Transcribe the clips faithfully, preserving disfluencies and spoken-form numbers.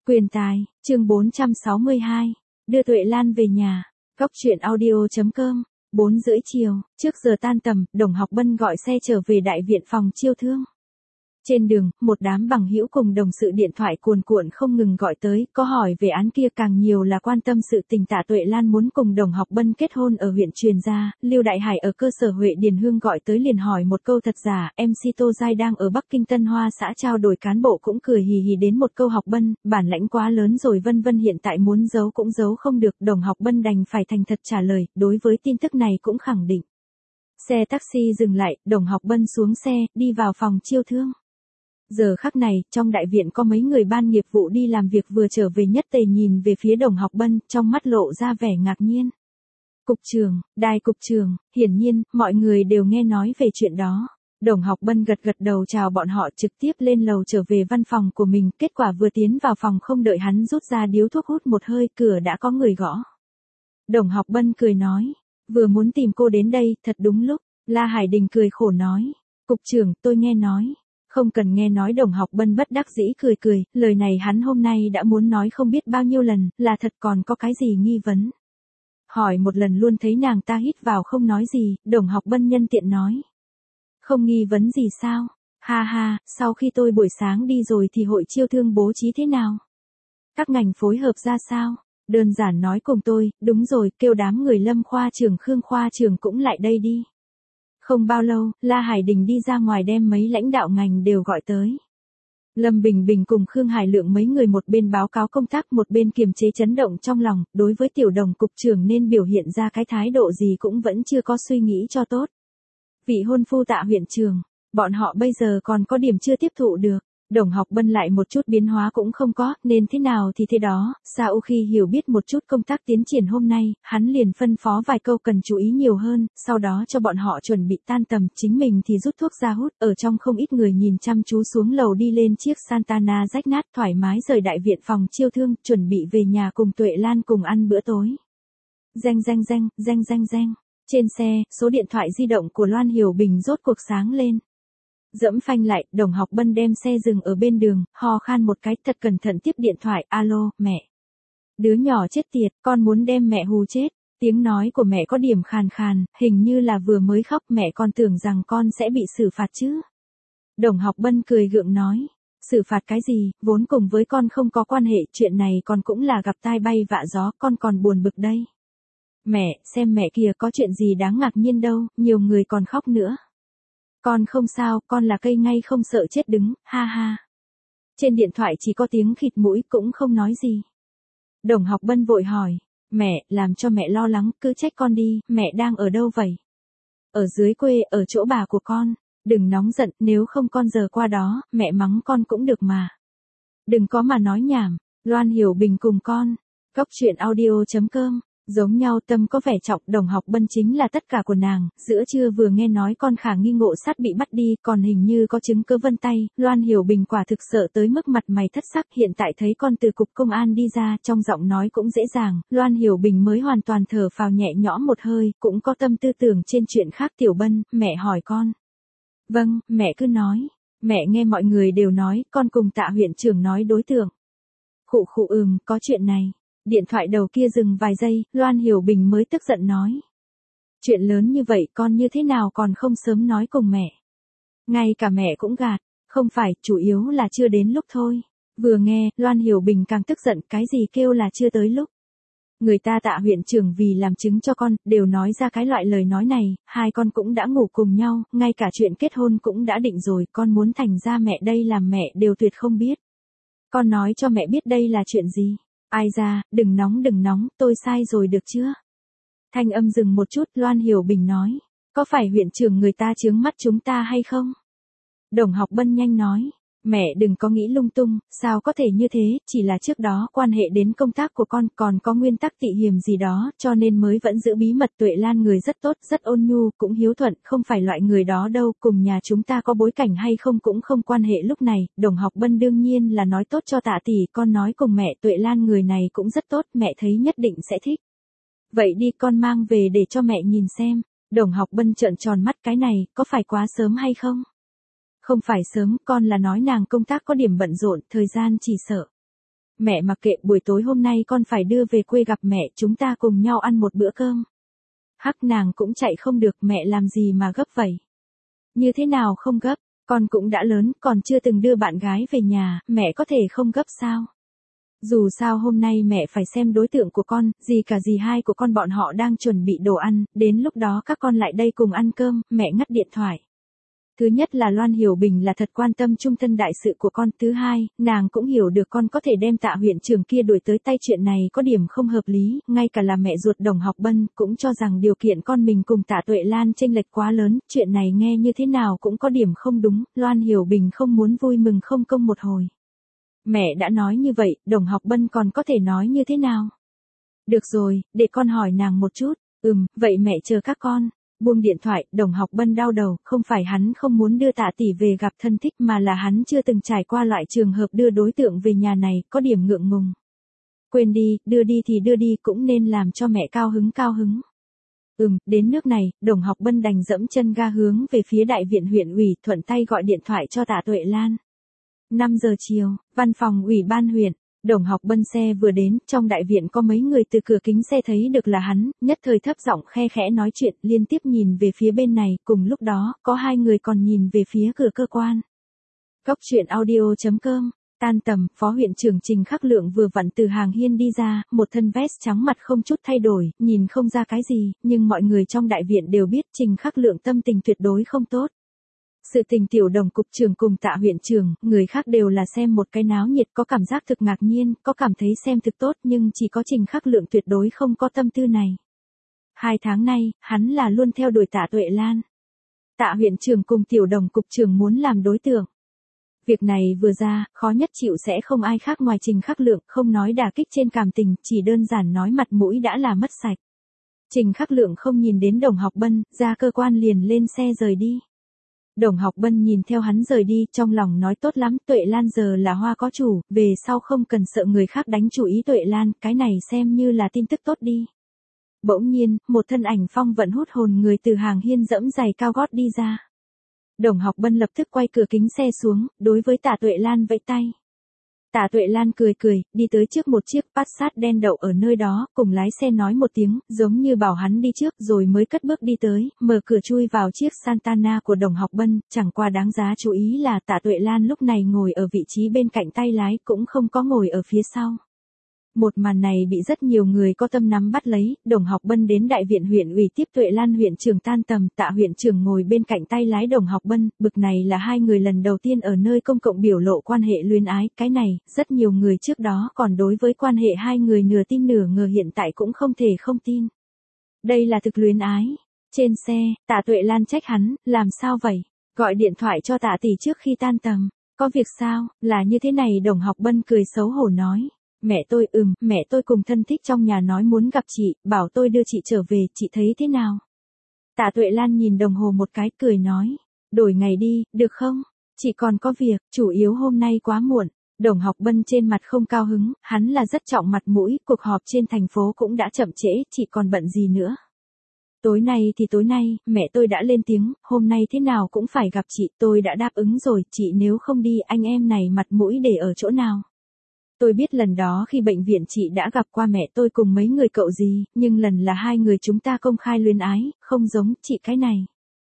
Quyền tài, chương bốn trăm sáu mươi hai, đưa Tuệ Lan về nhà. Góc truyện audio.com, bốn rưỡi chiều, trước giờ tan tầm, Đồng Học Bân gọi xe trở về đại viện phòng chiêu thương. Trên đường, một đám bằng hữu cùng đồng sự điện thoại cuồn cuộn không ngừng gọi tới, có hỏi về án kia, càng nhiều là quan tâm sự tình Tạ Tuệ Lan muốn cùng Đồng Học Bân kết hôn ở huyện truyền ra. Lưu Đại Hải ở cơ sở Huệ Điền Hương gọi tới liền hỏi một câu thật giả, em xê Tô Giai đang ở Bắc Kinh Tân Hoa xã trao đổi cán bộ cũng cười hì hì đến một câu Học Bân, bản lãnh quá lớn rồi vân vân, hiện tại muốn giấu cũng giấu không được. Đồng Học Bân đành phải thành thật trả lời, đối với tin tức này cũng khẳng định. Xe taxi dừng lại, Đồng Học Bân xuống xe, đi vào phòng chiêu thương. Giờ khắc này, trong đại viện có mấy người ban nghiệp vụ đi làm việc vừa trở về, nhất tề nhìn về phía Đồng Học Bân, trong mắt lộ ra vẻ ngạc nhiên. Cục trưởng, Đài cục trưởng, hiển nhiên, mọi người đều nghe nói về chuyện đó. Đồng Học Bân gật gật đầu chào bọn họ, trực tiếp lên lầu trở về văn phòng của mình, kết quả vừa tiến vào phòng không đợi hắn rút ra điếu thuốc hút một hơi, cửa đã có người gõ. Đồng Học Bân cười nói, vừa muốn tìm cô đến đây, thật đúng lúc. La Hải Đình cười khổ nói, cục trưởng, tôi nghe nói. Không cần nghe nói. Đồng Học Bân bất đắc dĩ cười cười, lời này hắn hôm nay đã muốn nói không biết bao nhiêu lần, là thật, còn có cái gì nghi vấn. Hỏi một lần luôn thấy nàng ta hít vào không nói gì, Đồng Học Bân nhân tiện nói. Không nghi vấn gì sao? Ha ha, sau khi tôi buổi sáng đi rồi thì hội chiêu thương bố trí thế nào? Các ngành phối hợp ra sao? Đơn giản nói cùng tôi, đúng rồi, kêu đám người Lâm khoa trưởng Khương khoa trưởng cũng lại đây đi. Không bao lâu, La Hải Đình đi ra ngoài đem mấy lãnh đạo ngành đều gọi tới. Lâm Bình Bình cùng Khương Hải Lượng mấy người một bên báo cáo công tác một bên kiềm chế chấn động trong lòng, đối với tiểu Đồng cục trưởng nên biểu hiện ra cái thái độ gì cũng vẫn chưa có suy nghĩ cho tốt. Vị hôn phu Tạ huyện trưởng, bọn họ bây giờ còn có điểm chưa tiếp thụ được. Đồng Học Bân lại một chút biến hóa cũng không có, nên thế nào thì thế đó. Sau khi hiểu biết một chút công tác tiến triển hôm nay, hắn liền phân phó vài câu cần chú ý nhiều hơn, sau đó cho bọn họ chuẩn bị tan tầm, chính mình thì rút thuốc ra hút. Ở trong không ít người nhìn chăm chú xuống lầu đi lên chiếc Santana rách nát, thoải mái rời đại viện phòng chiêu thương, chuẩn bị về nhà cùng Tuệ Lan cùng ăn bữa tối. Reng reng reng, reng reng reng. Trên xe, số điện thoại di động của Loan Hiểu Bình rốt cuộc sáng lên. Dẫm phanh lại, Đồng Học Bân đem xe dừng ở bên đường, ho khan một cái, thật cẩn thận tiếp điện thoại. Alo, mẹ. Đứa nhỏ chết tiệt, con muốn đem mẹ hù chết. Tiếng nói của mẹ có điểm khàn khàn, hình như là vừa mới khóc, mẹ con tưởng rằng con sẽ bị xử phạt chứ. Đồng Học Bân cười gượng nói, xử phạt cái gì, vốn cùng với con không có quan hệ, chuyện này con cũng là gặp tai bay vạ gió, con còn buồn bực đây. Mẹ, xem mẹ kìa, có chuyện gì đáng ngạc nhiên đâu, nhiều người còn khóc nữa. Con không sao, con là cây ngay không sợ chết đứng, ha ha. Trên điện thoại chỉ có tiếng khịt mũi, cũng không nói gì. Đồng Học Bân vội hỏi, mẹ, làm cho mẹ lo lắng, cứ trách con đi, mẹ đang ở đâu vậy? Ở dưới quê, ở chỗ bà của con. Đừng nóng giận, nếu không con giờ qua đó, mẹ mắng con cũng được mà. Đừng có mà nói nhảm. Loan Hiểu Bình cùng con. Góc truyện audio.com. Giống nhau, tâm có vẻ trọng. Đồng Học Bân chính là tất cả của nàng. Giữa trưa vừa nghe nói con Khả nghi ngộ sát bị bắt đi, còn hình như có chứng cứ vân tay. Loan Hiểu Bình quả thực sợ tới mức mặt mày thất sắc. Hiện tại thấy con từ cục công an đi ra, trong giọng nói cũng dễ dàng. Loan Hiểu Bình mới hoàn toàn thở phào nhẹ nhõm một hơi, cũng có tâm tư tưởng trên chuyện khác. Tiểu Bân, mẹ hỏi con. Vâng, mẹ cứ nói. Mẹ nghe mọi người đều nói, con cùng Tạ huyện trưởng nói đối tượng. Khụ khụ ừm, có chuyện này. Điện thoại đầu kia dừng vài giây, Loan Hiểu Bình mới tức giận nói. Chuyện lớn như vậy con như thế nào còn không sớm nói cùng mẹ. Ngay cả mẹ cũng gạt, không phải, chủ yếu là chưa đến lúc thôi. Vừa nghe, Loan Hiểu Bình càng tức giận, cái gì kêu là chưa tới lúc. Người ta Tạ huyện trưởng vì làm chứng cho con, đều nói ra cái loại lời nói này, hai con cũng đã ngủ cùng nhau, ngay cả chuyện kết hôn cũng đã định rồi, con muốn thành ra mẹ đây làm mẹ đều tuyệt không biết. Con nói cho mẹ biết đây là chuyện gì. Ai ra, đừng nóng đừng nóng, tôi sai rồi được chưa? Thanh âm dừng một chút, Loan Hiểu Bình nói, có phải huyện trưởng người ta chướng mắt chúng ta hay không? Đồng Học Bân nhanh nói, mẹ đừng có nghĩ lung tung, sao có thể như thế, chỉ là trước đó quan hệ đến công tác của con, còn có nguyên tắc tị hiềm gì đó, cho nên mới vẫn giữ bí mật. Tuệ Lan người rất tốt, rất ôn nhu, cũng hiếu thuận, không phải loại người đó đâu, cùng nhà chúng ta có bối cảnh hay không cũng không quan hệ lúc này. Đồng Học Bân đương nhiên là nói tốt cho Tạ tỷ, con nói cùng mẹ, Tuệ Lan người này cũng rất tốt, mẹ thấy nhất định sẽ thích. Vậy đi, con mang về để cho mẹ nhìn xem. Đồng Học Bân trợn tròn mắt, cái này, có phải quá sớm hay không? Không phải sớm, con là nói nàng công tác có điểm bận rộn, thời gian chỉ sợ. Mẹ mặc kệ, buổi tối hôm nay con phải đưa về quê gặp mẹ, chúng ta cùng nhau ăn một bữa cơm. Hắc, nàng cũng chạy không được, mẹ làm gì mà gấp vậy? Như thế nào không gấp, con cũng đã lớn, còn chưa từng đưa bạn gái về nhà, mẹ có thể không gấp sao? Dù sao hôm nay mẹ phải xem đối tượng của con, dì cả dì hai của con bọn họ đang chuẩn bị đồ ăn, đến lúc đó các con lại đây cùng ăn cơm. Mẹ ngắt điện thoại. Thứ nhất là Loan Hiểu Bình là thật quan tâm trung thân đại sự của con. Thứ hai, nàng cũng hiểu được con có thể đem Tạ huyện trưởng kia đuổi tới tay, chuyện này có điểm không hợp lý, ngay cả là mẹ ruột Đồng Học Bân cũng cho rằng điều kiện con mình cùng Tạ Tuệ Lan chênh lệch quá lớn, chuyện này nghe như thế nào cũng có điểm không đúng. Loan Hiểu Bình không muốn vui mừng không công một hồi. Mẹ đã nói như vậy, Đồng Học Bân còn có thể nói như thế nào? Được rồi, để con hỏi nàng một chút. Ừm, vậy mẹ chờ các con. Buông điện thoại, Đồng Học Bân đau đầu, không phải hắn không muốn đưa Tạ tỷ về gặp thân thích mà là hắn chưa từng trải qua loại trường hợp đưa đối tượng về nhà này, có điểm ngượng ngùng. Quên đi, đưa đi thì đưa đi, cũng nên làm cho mẹ cao hứng cao hứng. Ừm, đến nước này, Đồng Học Bân đành dẫm chân ga hướng về phía đại viện huyện ủy, thuận tay gọi điện thoại cho Tạ Tuệ Lan. năm giờ chiều, văn phòng ủy ban huyện. Đồng Học Bân xe vừa đến, trong đại viện có mấy người từ cửa kính xe thấy được là hắn, nhất thời thấp giọng khe khẽ nói chuyện, liên tiếp nhìn về phía bên này, cùng lúc đó, có hai người còn nhìn về phía cửa cơ quan. Góc truyện audio chấm com, tan tầm, Phó huyện trưởng Trình Khắc Lượng vừa vặn từ hàng hiên đi ra, một thân vest trắng, mặt không chút thay đổi, nhìn không ra cái gì, nhưng mọi người trong đại viện đều biết Trình Khắc Lượng tâm tình tuyệt đối không tốt. Sự tình tiểu Đồng cục trưởng cùng Tạ huyện trưởng, người khác đều là xem một cái náo nhiệt, có cảm giác thực ngạc nhiên, có cảm thấy xem thực tốt, nhưng chỉ có Trình Khắc Lượng tuyệt đối không có tâm tư này. Hai tháng nay, hắn là luôn theo đuổi Tạ Tuệ Lan. Tạ huyện trưởng cùng tiểu Đồng cục trưởng muốn làm đối tượng. Việc này vừa ra, khó nhất chịu sẽ không ai khác ngoài Trình Khắc Lượng, không nói đả kích trên cảm tình, chỉ đơn giản nói mặt mũi đã là mất sạch. Trình Khắc Lượng không nhìn đến Đồng Học Bân, ra cơ quan liền lên xe rời đi. Đồng Học Bân nhìn theo hắn rời đi, trong lòng nói tốt lắm, Tuệ Lan giờ là hoa có chủ, về sau không cần sợ người khác đánh chủ ý Tuệ Lan, cái này xem như là tin tức tốt đi. Bỗng nhiên, một thân ảnh phong vận hút hồn người từ hàng hiên dẫm giày cao gót đi ra. Đồng Học Bân lập tức quay cửa kính xe xuống, đối với Tạ Tuệ Lan vẫy tay. Tạ Tuệ Lan cười cười, đi tới trước một chiếc Passat đen đậu ở nơi đó, cùng lái xe nói một tiếng, giống như bảo hắn đi trước, rồi mới cất bước đi tới, mở cửa chui vào chiếc Santana của Đồng Học Bân, chẳng qua đáng giá chú ý là Tạ Tuệ Lan lúc này ngồi ở vị trí bên cạnh tay lái, cũng không có ngồi ở phía sau. Một màn này bị rất nhiều người có tâm nắm bắt lấy, Đồng Học Bân đến đại viện huyện ủy tiếp Tuệ Lan huyện trưởng tan tầm, Tạ huyện trưởng ngồi bên cạnh tay lái Đồng Học Bân, bực này là hai người lần đầu tiên ở nơi công cộng biểu lộ quan hệ luyến ái, cái này, rất nhiều người trước đó còn đối với quan hệ hai người nửa tin nửa ngờ, hiện tại cũng không thể không tin. Đây là thực luyến ái. Trên xe, Tạ Tuệ Lan trách hắn, làm sao vậy? Gọi điện thoại cho Tạ tỷ trước khi tan tầm. Có việc sao, là như thế này? Đồng Học Bân cười xấu hổ nói. Mẹ tôi, ừm, mẹ tôi cùng thân thích trong nhà nói muốn gặp chị, bảo tôi đưa chị trở về, chị thấy thế nào? Tạ Tuệ Lan nhìn đồng hồ một cái, cười nói. Đổi ngày đi, được không? Chị còn có việc, chủ yếu hôm nay quá muộn. Đồng Học Bân trên mặt không cao hứng, hắn là rất trọng mặt mũi, cuộc họp trên thành phố cũng đã chậm trễ, chị còn bận gì nữa? Tối nay thì tối nay, mẹ tôi đã lên tiếng, hôm nay thế nào cũng phải gặp chị, tôi đã đáp ứng rồi, chị nếu không đi anh em này mặt mũi để ở chỗ nào? Tôi biết lần đó khi bệnh viện chị đã gặp qua mẹ tôi cùng mấy người cậu gì, nhưng lần là hai người chúng ta công khai luyến ái, không giống chị cái này.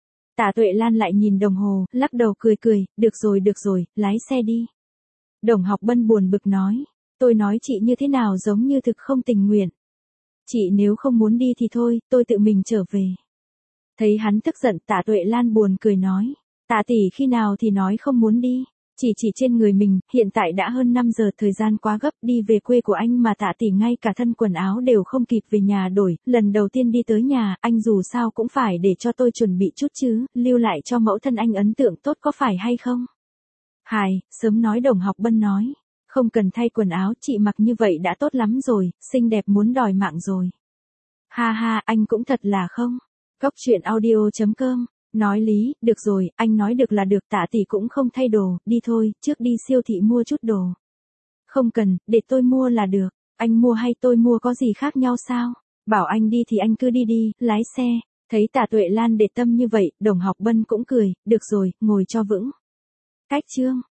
Tạ Tuệ Lan lại nhìn đồng hồ, lắc đầu cười cười, được rồi được rồi, lái xe đi. Đồng Học Bân buồn bực nói, tôi nói chị như thế nào giống như thực không tình nguyện. Chị nếu không muốn đi thì thôi, tôi tự mình trở về. Thấy hắn tức giận, Tạ Tuệ Lan buồn cười nói, Tạ tỷ khi nào thì nói không muốn đi. Chỉ chỉ trên người mình, hiện tại đã hơn năm giờ, thời gian quá gấp, đi về quê của anh mà Tạ tỷ ngay cả thân quần áo đều không kịp về nhà đổi, lần đầu tiên đi tới nhà, anh dù sao cũng phải để cho tôi chuẩn bị chút chứ, lưu lại cho mẫu thân anh ấn tượng tốt có phải hay không? Hài, sớm nói. Đồng Học Bân nói, không cần thay quần áo, chị mặc như vậy đã tốt lắm rồi, xinh đẹp muốn đòi mạng rồi. Ha ha, anh cũng thật là không. Góc truyện audio chấm com. Nói lý, được rồi, anh nói được là được, Tạ tỷ cũng không thay đồ, đi thôi, trước đi siêu thị mua chút đồ. Không cần, để tôi mua là được, anh mua hay tôi mua có gì khác nhau sao? Bảo anh đi thì anh cứ đi đi, lái xe. Thấy Tạ Tuệ Lan để tâm như vậy, Đồng Học Bân cũng cười, được rồi, ngồi cho vững. Cách chương.